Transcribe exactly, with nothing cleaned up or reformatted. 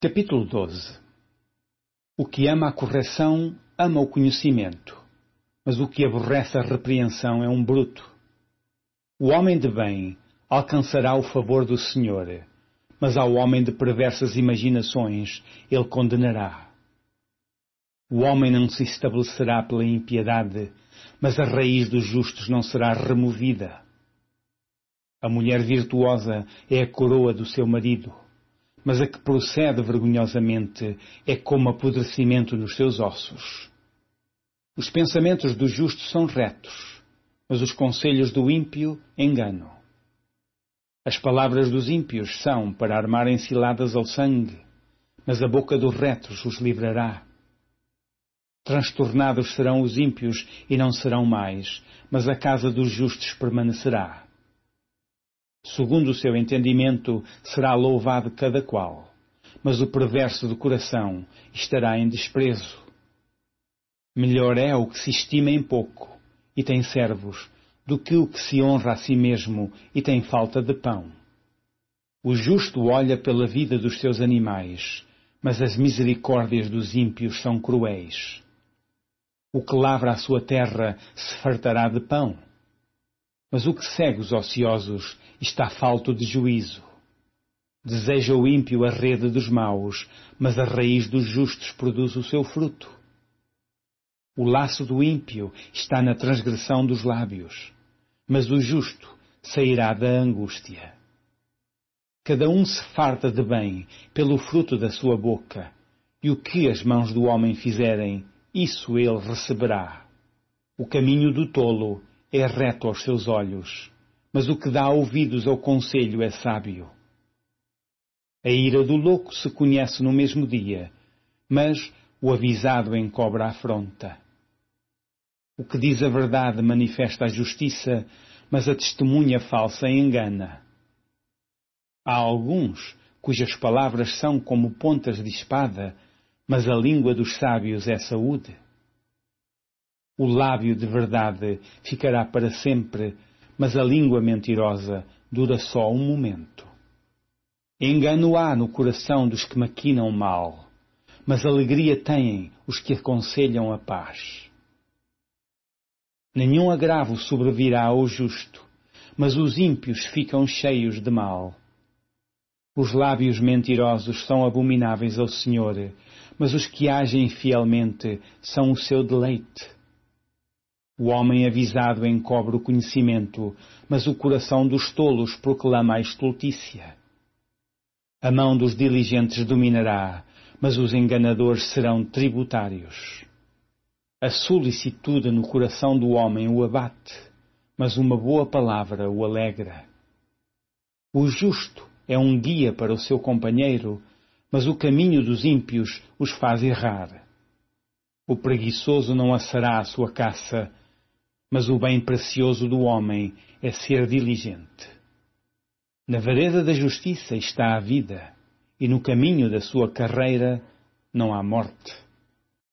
Capítulo doze. O que ama a correção, ama o conhecimento, mas o que aborrece a repreensão é um bruto. O homem de bem alcançará o favor do Senhor, mas ao homem de perversas imaginações ele condenará. O homem não se estabelecerá pela impiedade, mas a raiz dos justos não será removida. A mulher virtuosa é a coroa do seu marido, mas a que procede vergonhosamente é como apodrecimento nos seus ossos. Os pensamentos do justo são retos, mas os conselhos do ímpio engano. As palavras dos ímpios são para armarem ciladas ao sangue, mas a boca dos retos os livrará. Transtornados serão os ímpios e não serão mais, mas a casa dos justos permanecerá. Segundo o seu entendimento será louvado cada qual, mas o perverso de coração estará em desprezo. Melhor é o que se estima em pouco e tem servos, do que o que se honra a si mesmo e tem falta de pão. O justo olha pela vida dos seus animais, mas as misericórdias dos ímpios são cruéis. O que lavra a sua terra se fartará de pão, mas o que segue os ociosos está falto de juízo. Deseja o ímpio a rede dos maus, mas a raiz dos justos produz o seu fruto. O laço do ímpio está na transgressão dos lábios, mas o justo sairá da angústia. Cada um se farta de bem pelo fruto da sua boca, e o que as mãos do homem fizerem, isso ele receberá. O caminho do tolo é reto aos seus olhos, mas o que dá ouvidos ao conselho é sábio. A ira do louco se conhece no mesmo dia, mas o avisado encobre a afronta. O que diz a verdade manifesta a justiça, mas a testemunha falsa engana. Há alguns cujas palavras são como pontas de espada, mas a língua dos sábios é saúde. O lábio de verdade ficará para sempre, mas a língua mentirosa dura só um momento. Engano há no coração dos que maquinam mal, mas alegria têm os que aconselham a paz. Nenhum agravo sobrevirá ao justo, mas os ímpios ficam cheios de mal. Os lábios mentirosos são abomináveis ao Senhor, mas os que agem fielmente são o seu deleite. O homem avisado encobre o conhecimento, mas o coração dos tolos proclama a estultícia. A mão dos diligentes dominará, mas os enganadores serão tributários. A solicitude no coração do homem o abate, mas uma boa palavra o alegra. O justo é um guia para o seu companheiro, mas o caminho dos ímpios os faz errar. O preguiçoso não assará a sua caça, mas o bem precioso do homem é ser diligente. Na vereda da justiça está a vida, e no caminho da sua carreira não há morte.